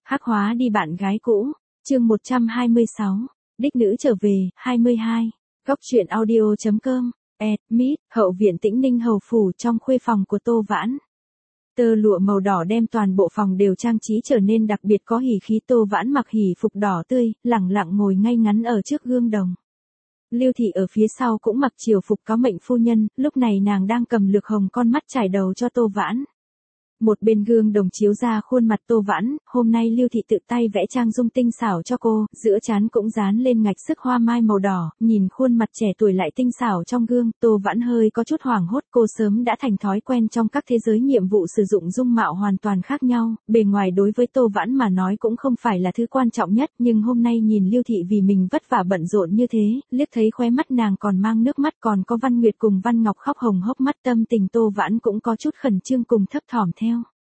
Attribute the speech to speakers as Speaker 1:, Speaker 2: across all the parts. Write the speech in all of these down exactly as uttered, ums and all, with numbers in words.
Speaker 1: Hắc hóa đi bạn gái cũ, chương một trăm hai mươi sáu, đích nữ trở về, hai mươi hai, góc truyện audio.com, Ed, Mít, hậu viện Tĩnh Ninh hầu phủ trong khuê phòng của Tô Vãn. Tơ lụa màu đỏ đem toàn bộ phòng đều trang trí trở nên đặc biệt có hỉ khí. Tô Vãn mặc hỉ phục đỏ tươi, lẳng lặng ngồi ngay ngắn ở trước gương đồng. Lưu Thị ở phía sau cũng mặc triều phục có mệnh phu nhân, lúc này nàng đang cầm lược hồng con mắt chải đầu cho Tô Vãn. Một bên gương đồng chiếu ra khuôn mặt Tô Vãn, hôm nay Lưu Thị tự tay vẽ trang dung tinh xảo cho cô, giữa trán cũng dán lên ngạch sức hoa mai màu đỏ, nhìn khuôn mặt trẻ tuổi lại tinh xảo trong gương, Tô Vãn hơi có chút hoảng hốt. Cô sớm đã thành thói quen trong các thế giới nhiệm vụ sử dụng dung mạo hoàn toàn khác nhau, bề ngoài đối với Tô Vãn mà nói cũng không phải là thứ quan trọng nhất, nhưng hôm nay nhìn Lưu Thị vì mình vất vả bận rộn như thế, liếc thấy khóe mắt nàng còn mang nước mắt, còn có Văn Nguyệt cùng Văn Ngọc khóc hồng hốc mắt, tâm tình Tô Vãn cũng có chút khẩn trương cùng thấp thỏm theo.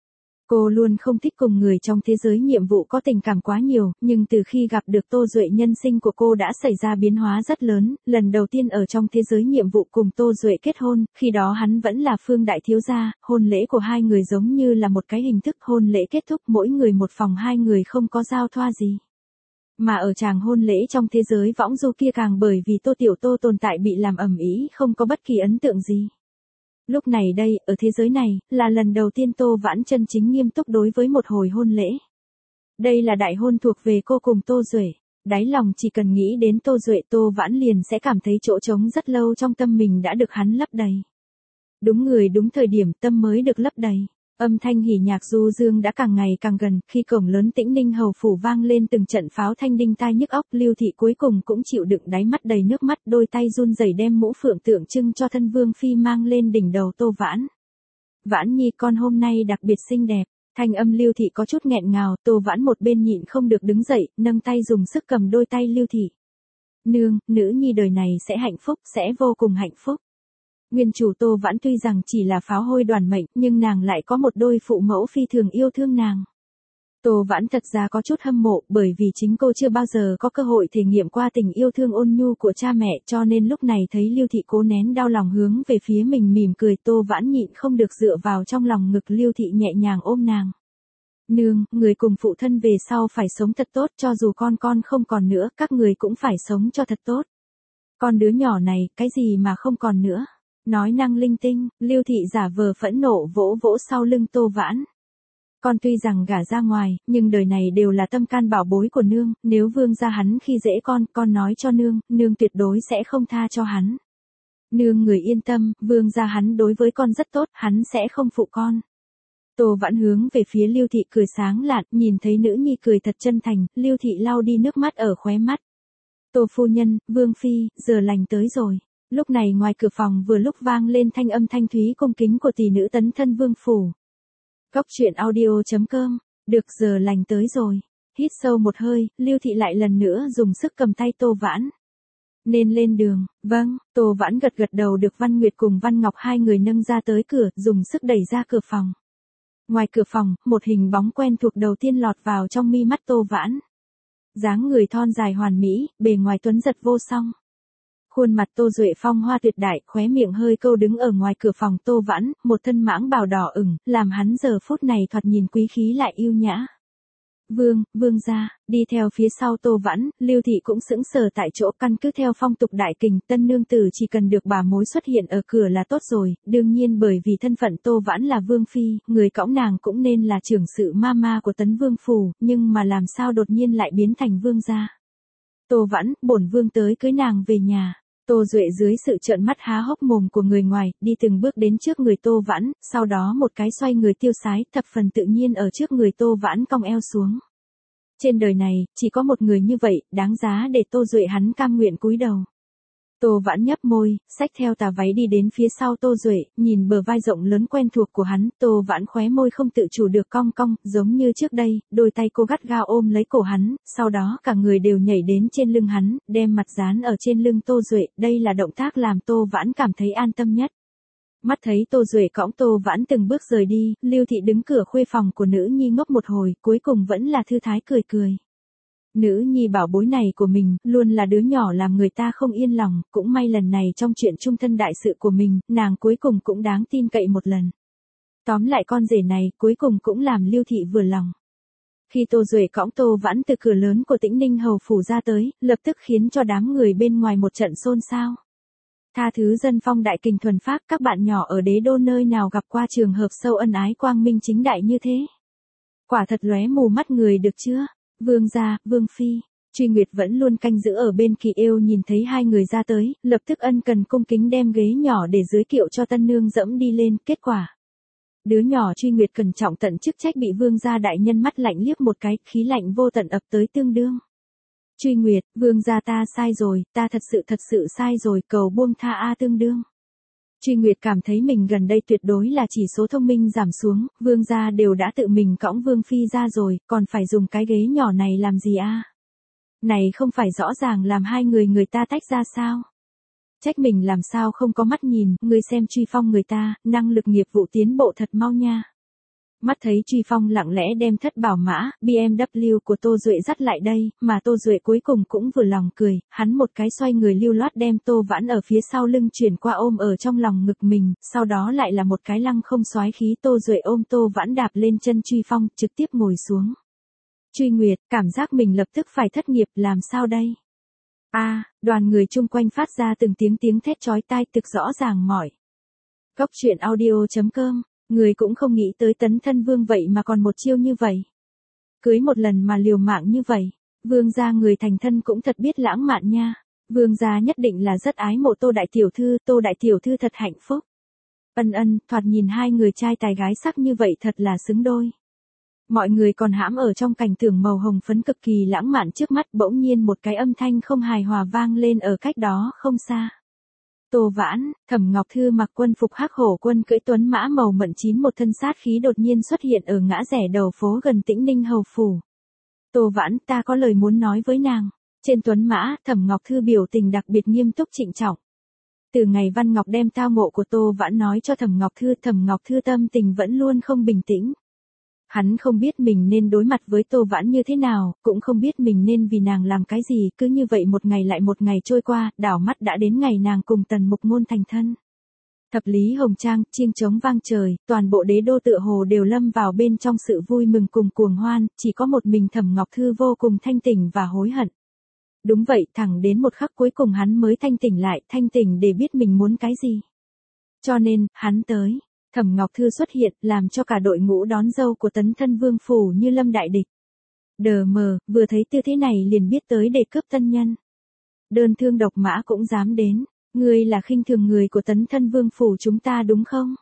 Speaker 1: Cô luôn không thích cùng người trong thế giới nhiệm vụ có tình cảm quá nhiều, nhưng từ khi gặp được Tô Duệ nhân sinh của cô đã xảy ra biến hóa rất lớn, lần đầu tiên ở trong thế giới nhiệm vụ cùng Tô Duệ kết hôn, khi đó hắn vẫn là Phương đại thiếu gia, hôn lễ của hai người giống như là một cái hình thức hôn lễ kết thúc, mỗi người một phòng, hai người không có giao thoa gì. Mà ở tràng hôn lễ trong thế giới võng du kia càng bởi vì Tô Tiểu Tô tồn tại bị làm ầm ĩ, không có bất kỳ ấn tượng gì. Lúc này đây, ở thế giới này, là lần đầu tiên Tô Vãn chân chính nghiêm túc đối với một hồi hôn lễ. Đây là đại hôn thuộc về cô cùng Tô Duệ. Đáy lòng chỉ cần nghĩ đến Tô Duệ, Tô Vãn liền sẽ cảm thấy chỗ trống rất lâu trong tâm mình đã được hắn lấp đầy. Đúng người đúng thời điểm, tâm mới được lấp đầy. Âm thanh hỉ nhạc du dương đã càng ngày càng gần, khi cổng lớn Tĩnh Ninh hầu phủ vang lên từng trận pháo thanh đinh tai nhức óc, Lưu Thị cuối cùng cũng chịu đựng đáy mắt đầy nước mắt, đôi tay run rẩy đem mũ phượng tượng trưng cho thân vương phi mang lên đỉnh đầu Tô Vãn. Vãn nhi con hôm nay đặc biệt xinh đẹp. Thanh âm Lưu Thị có chút nghẹn ngào, Tô Vãn một bên nhịn không được đứng dậy, nâng tay dùng sức cầm đôi tay Lưu Thị. Nương, nữ nhi đời này sẽ hạnh phúc, sẽ vô cùng hạnh phúc. Nguyên chủ Tô Vãn tuy rằng chỉ là pháo hôi đoàn mệnh, nhưng nàng lại có một đôi phụ mẫu phi thường yêu thương nàng. Tô Vãn thật ra có chút hâm mộ, bởi vì chính cô chưa bao giờ có cơ hội thể nghiệm qua tình yêu thương ôn nhu của cha mẹ, cho nên lúc này thấy Lưu Thị cố nén đau lòng hướng về phía mình mỉm cười, Tô Vãn nhịn không được dựa vào trong lòng ngực Lưu Thị nhẹ nhàng ôm nàng. Nương, người cùng phụ thân về sau phải sống thật tốt, cho dù con con không còn nữa, các người cũng phải sống cho thật tốt. Con đứa nhỏ này, cái gì mà không còn nữa. Nói năng linh tinh, Lưu Thị giả vờ phẫn nộ vỗ vỗ sau lưng Tô Vãn. Con tuy rằng gả ra ngoài, nhưng đời này đều là tâm can bảo bối của nương, nếu vương gia hắn khi dễ con, con nói cho nương, nương tuyệt đối sẽ không tha cho hắn. Nương người yên tâm, vương gia hắn đối với con rất tốt, hắn sẽ không phụ con. Tô Vãn hướng về phía Lưu Thị cười sáng lạn, nhìn thấy nữ nhi cười thật chân thành, Lưu Thị lau đi nước mắt ở khóe mắt. Tô phu nhân, vương phi, giờ lành tới rồi. Lúc này ngoài cửa phòng vừa lúc vang lên thanh âm thanh thúy cung kính của tỷ nữ tấn thân vương phủ. Góc truyện audio.com, được giờ lành tới rồi. Hít sâu một hơi, Lưu Thị lại lần nữa dùng sức cầm tay Tô Vãn. Nên lên đường, vâng, Tô Vãn gật gật đầu được Văn Nguyệt cùng Văn Ngọc hai người nâng ra tới cửa, dùng sức đẩy ra cửa phòng. Ngoài cửa phòng, một hình bóng quen thuộc đầu tiên lọt vào trong mi mắt Tô Vãn. Dáng người thon dài hoàn mỹ, bề ngoài tuấn giật vô song. Khuôn mặt Tô Duệ phong hoa tuyệt đại, khóe miệng hơi câu đứng ở ngoài cửa phòng Tô Vãn, một thân mãng bào đỏ ửng, làm hắn giờ phút này thoạt nhìn quý khí lại yêu nhã. Vương, vương gia, đi theo phía sau Tô Vãn, Lưu Thị cũng sững sờ tại chỗ, căn cứ theo phong tục đại kình, tân nương tử chỉ cần được bà mối xuất hiện ở cửa là tốt rồi, đương nhiên bởi vì thân phận Tô Vãn là vương phi, người cõng nàng cũng nên là trưởng sự ma ma của tấn vương phủ, nhưng mà làm sao đột nhiên lại biến thành vương gia. Tô Vãn, bổn vương tới cưới nàng về nhà. Tô Duệ dưới sự trợn mắt há hốc mồm của người ngoài, đi từng bước đến trước người Tô Vãn, sau đó một cái xoay người tiêu sái, thập phần tự nhiên ở trước người Tô Vãn cong eo xuống. Trên đời này, chỉ có một người như vậy, đáng giá để Tô Duệ hắn cam nguyện cúi đầu. Tô Vãn nhấp môi, xách theo tà váy đi đến phía sau Tô Duệ, nhìn bờ vai rộng lớn quen thuộc của hắn, Tô Vãn khóe môi không tự chủ được cong cong, giống như trước đây, đôi tay cô gắt gao ôm lấy cổ hắn, sau đó cả người đều nhảy đến trên lưng hắn, đem mặt dán ở trên lưng Tô Duệ, đây là động tác làm Tô Vãn cảm thấy an tâm nhất. Mắt thấy Tô Duệ cõng Tô Vãn từng bước rời đi, Lưu Thị đứng cửa khuê phòng của nữ nhi ngốc một hồi, cuối cùng vẫn là thư thái cười cười. Nữ nhi bảo bối này của mình, luôn là đứa nhỏ làm người ta không yên lòng, cũng may lần này trong chuyện chung thân đại sự của mình, nàng cuối cùng cũng đáng tin cậy một lần. Tóm lại con rể này, cuối cùng cũng làm Lưu Thị vừa lòng. Khi Tô Duệ cõng Tô Vãn từ cửa lớn của Tĩnh Ninh hầu phủ ra tới, lập tức khiến cho đám người bên ngoài một trận xôn xao. Tha thứ dân phong đại kình thuần phác, các bạn nhỏ ở đế đô nơi nào gặp qua trường hợp sâu ân ái quang minh chính đại như thế. Quả thật lóe mù mắt người được chưa? Vương gia, Vương phi. Truy Nguyệt vẫn luôn canh giữ ở bên Kỳ Yêu nhìn thấy hai người ra tới, lập tức ân cần cung kính đem ghế nhỏ để dưới kiệu cho tân nương dẫm đi lên, kết quả. Đứa nhỏ Truy Nguyệt cẩn trọng tận chức trách bị vương gia đại nhân mắt lạnh liếc một cái, khí lạnh vô tận ập tới tương đương. Truy Nguyệt, vương gia ta sai rồi, ta thật sự thật sự sai rồi, cầu buông tha a tương đương. Truy Nguyệt cảm thấy mình gần đây tuyệt đối là chỉ số thông minh giảm xuống, vương gia đều đã tự mình cõng vương phi ra rồi, còn phải dùng cái ghế nhỏ này làm gì a? Này không phải rõ ràng làm hai người người ta tách ra sao? Trách mình làm sao không có mắt nhìn, người xem Truy Phong người ta, năng lực nghiệp vụ tiến bộ thật mau nha. Mắt thấy Truy Phong lặng lẽ đem thất bảo mã, bê em vê của Tô Duệ dắt lại đây, mà Tô Duệ cuối cùng cũng vừa lòng cười, hắn một cái xoay người lưu loát đem Tô Vãn ở phía sau lưng chuyển qua ôm ở trong lòng ngực mình, sau đó lại là một cái lăng không xoái khí Tô Duệ ôm Tô Vãn đạp lên chân Truy Phong, trực tiếp ngồi xuống. Truy Nguyệt, cảm giác mình lập tức phải thất nghiệp, làm sao đây? A, à, đoàn người chung quanh phát ra từng tiếng tiếng thét chói tai thực rõ ràng mỏi. Góc truyện audio chấm com, người cũng không nghĩ tới Tấn Thân Vương vậy mà còn một chiêu như vậy. Cưới một lần mà liều mạng như vậy, vương gia người thành thân cũng thật biết lãng mạn nha. Vương gia nhất định là rất ái mộ Tô đại tiểu thư, Tô đại tiểu thư thật hạnh phúc. Ân ân, thoạt nhìn hai người trai tài gái sắc như vậy thật là xứng đôi. Mọi người còn hãm ở trong cảnh tưởng màu hồng phấn cực kỳ lãng mạn trước mắt, bỗng nhiên một cái âm thanh không hài hòa vang lên ở cách đó không xa. Tô Vãn, Thẩm Ngọc Thư mặc quân phục hắc hổ quân cưỡi tuấn mã màu mận chín một thân sát khí đột nhiên xuất hiện ở ngã rẽ đầu phố gần Tĩnh Ninh hầu phủ. Tô Vãn, ta có lời muốn nói với nàng. Trên tuấn mã, Thẩm Ngọc Thư biểu tình đặc biệt nghiêm túc trịnh trọng. Từ ngày Văn Ngọc đem tao ngộ của Tô Vãn nói cho Thẩm Ngọc Thư, Thẩm Ngọc Thư tâm tình vẫn luôn không bình tĩnh. Hắn không biết mình nên đối mặt với Tô Vãn như thế nào, cũng không biết mình nên vì nàng làm cái gì, cứ như vậy một ngày lại một ngày trôi qua, đảo mắt đã đến ngày nàng cùng Tần Mục Ngôn thành thân. Thập lý hồng trang, chiêng trống vang trời, toàn bộ đế đô tựa hồ đều lâm vào bên trong sự vui mừng cùng cuồng hoan, chỉ có một mình Thẩm Ngọc Thư vô cùng thanh tỉnh và hối hận. Đúng vậy, thẳng đến một khắc cuối cùng hắn mới thanh tỉnh lại, thanh tỉnh để biết mình muốn cái gì. Cho nên, hắn tới. Thẩm Ngọc Thư xuất hiện, làm cho cả đội ngũ đón dâu của Tấn Thân Vương phủ như lâm đại địch. Đờ mờ, vừa thấy tư thế này liền biết tới để cướp tân nhân. Đơn thương độc mã cũng dám đến, ngươi là khinh thường người của Tấn Thân Vương phủ chúng ta đúng không?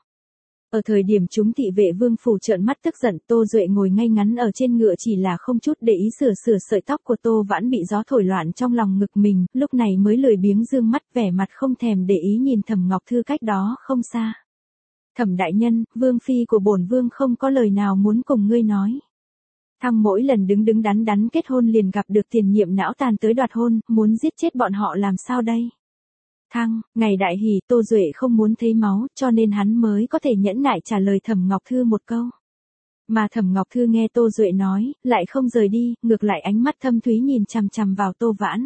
Speaker 1: Ở thời điểm chúng thị vệ vương phủ trợn mắt tức giận, Tô Duệ ngồi ngay ngắn ở trên ngựa chỉ là không chút để ý sửa sửa sợi tóc của Tô Vãn bị gió thổi loạn trong lòng ngực mình, lúc này mới lười biếng dương mắt vẻ mặt không thèm để ý nhìn Thẩm Ngọc Thư cách đó không xa. Thẩm đại nhân, vương phi của bổn vương không có lời nào muốn cùng ngươi nói. Thăng mỗi lần đứng đứng đắn đắn kết hôn liền gặp được tiền nhiệm não tàn tới đoạt hôn, muốn giết chết bọn họ làm sao đây? Thăng, ngày đại hỷ, Tô Duệ không muốn thấy máu, cho nên hắn mới có thể nhẫn nại trả lời Thẩm Ngọc Thư một câu. Mà Thẩm Ngọc Thư nghe Tô Duệ nói, lại không rời đi, ngược lại ánh mắt thâm thúy nhìn chằm chằm vào Tô Vãn.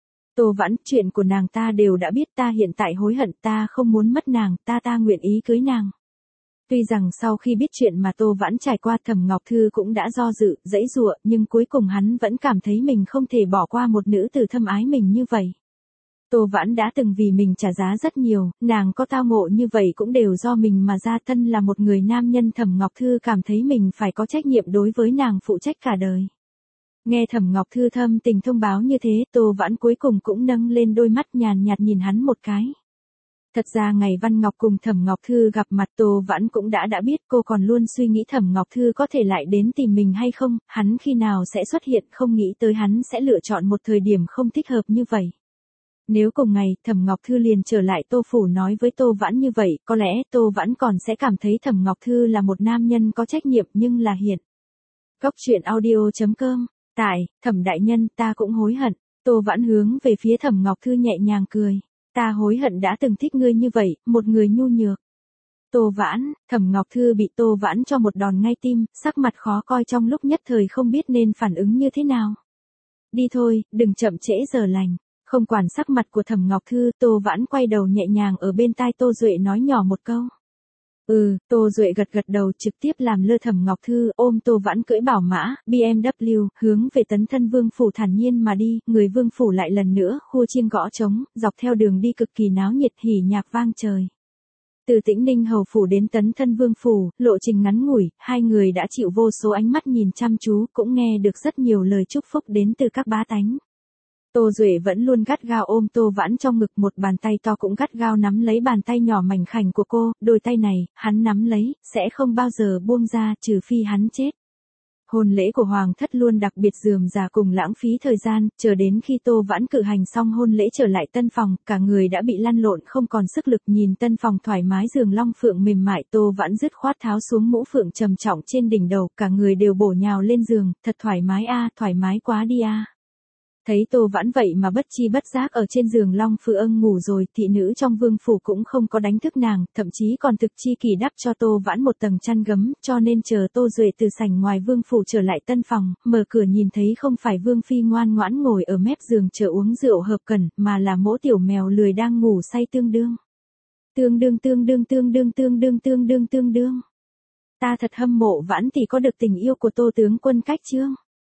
Speaker 1: Tô Vãn, chuyện của nàng ta đều đã biết, ta hiện tại hối hận, ta không muốn mất nàng, ta ta nguyện ý cưới nàng. Tuy rằng sau khi biết chuyện mà Tô Vãn trải qua, Thẩm Ngọc Thư cũng đã do dự, dãy dụa, nhưng cuối cùng hắn vẫn cảm thấy mình không thể bỏ qua một nữ tử thâm ái mình như vậy. Tô Vãn đã từng vì mình trả giá rất nhiều, nàng có tao ngộ như vậy cũng đều do mình mà ra, thân là một người nam nhân. Thẩm Ngọc Thư cảm thấy mình phải có trách nhiệm đối với nàng, phụ trách cả đời. Nghe Thẩm Ngọc Thư thâm tình thông báo như thế, Tô Vãn cuối cùng cũng nâng lên đôi mắt nhàn nhạt nhìn hắn một cái. Thật ra ngày Văn Ngọc cùng Thẩm Ngọc Thư gặp mặt, Tô Vãn cũng đã đã biết, cô còn luôn suy nghĩ Thẩm Ngọc Thư có thể lại đến tìm mình hay không, hắn khi nào sẽ xuất hiện, không nghĩ tới hắn sẽ lựa chọn một thời điểm không thích hợp như vậy. Nếu cùng ngày, Thẩm Ngọc Thư liền trở lại Tô phủ nói với Tô Vãn như vậy, có lẽ Tô Vãn còn sẽ cảm thấy Thẩm Ngọc Thư là một nam nhân có trách nhiệm, nhưng là hiện. Góc truyện audio chấm com, tại, Thẩm đại nhân, ta cũng hối hận. Tô Vãn hướng về phía Thẩm Ngọc Thư nhẹ nhàng cười. Ta hối hận đã từng thích ngươi như vậy, một người nhu nhược. Tô Vãn, Thẩm Ngọc Thư bị Tô Vãn cho một đòn ngay tim, sắc mặt khó coi trong lúc nhất thời không biết nên phản ứng như thế nào. Đi thôi, đừng chậm trễ giờ lành. Không quản sắc mặt của Thẩm Ngọc Thư, Tô Vãn quay đầu nhẹ nhàng ở bên tai Tô Duệ nói nhỏ một câu. Ừ, Tô Duệ gật gật đầu trực tiếp làm lơ Thẩm Ngọc Thư ôm Tô Vãn cưỡi bảo mã, bê em vê, hướng về Tấn Thân Vương Phủ thản nhiên mà đi, người Vương Phủ lại lần nữa, khua chiêng gõ trống, dọc theo đường đi cực kỳ náo nhiệt hỉ nhạc vang trời. Từ Tĩnh Ninh Hầu Phủ đến Tấn Thân Vương Phủ, lộ trình ngắn ngủi, hai người đã chịu vô số ánh mắt nhìn chăm chú, cũng nghe được rất nhiều lời chúc phúc đến từ các bá tánh. Tô Duệ vẫn luôn gắt gao ôm Tô Vãn trong ngực, một bàn tay to cũng gắt gao nắm lấy bàn tay nhỏ mảnh khảnh của cô, đôi tay này, hắn nắm lấy, sẽ không bao giờ buông ra, trừ phi hắn chết. Hôn lễ của Hoàng thất luôn đặc biệt rườm rà cùng lãng phí thời gian, chờ đến khi Tô Vãn cử hành xong hôn lễ trở lại tân phòng, cả người đã bị lăn lộn không còn sức lực, nhìn tân phòng thoải mái giường long phượng mềm mại, Tô Vãn dứt khoát tháo xuống mũ phượng trầm trọng trên đỉnh đầu, cả người đều bổ nhào lên giường, thật thoải mái a, thoải mái quá đi a. Thấy Tô Vãn vậy mà bất chi bất giác ở trên giường long phượng ngủ rồi, thị nữ trong vương phủ cũng không có đánh thức nàng, thậm chí còn thực chi kỳ đắp cho Tô Vãn một tầng chăn gấm, cho nên chờ Tô Duệ từ sảnh ngoài vương phủ trở lại tân phòng, mở cửa nhìn thấy không phải vương phi ngoan ngoãn ngồi ở mép giường chờ uống rượu hợp cẩn, mà là mỗ tiểu mèo lười đang ngủ say tương đương. Tương đương tương đương tương đương tương đương tương đương tương đương. Ta thật hâm mộ Vãn tỷ có được tình yêu của Tô tướng quân cách chương.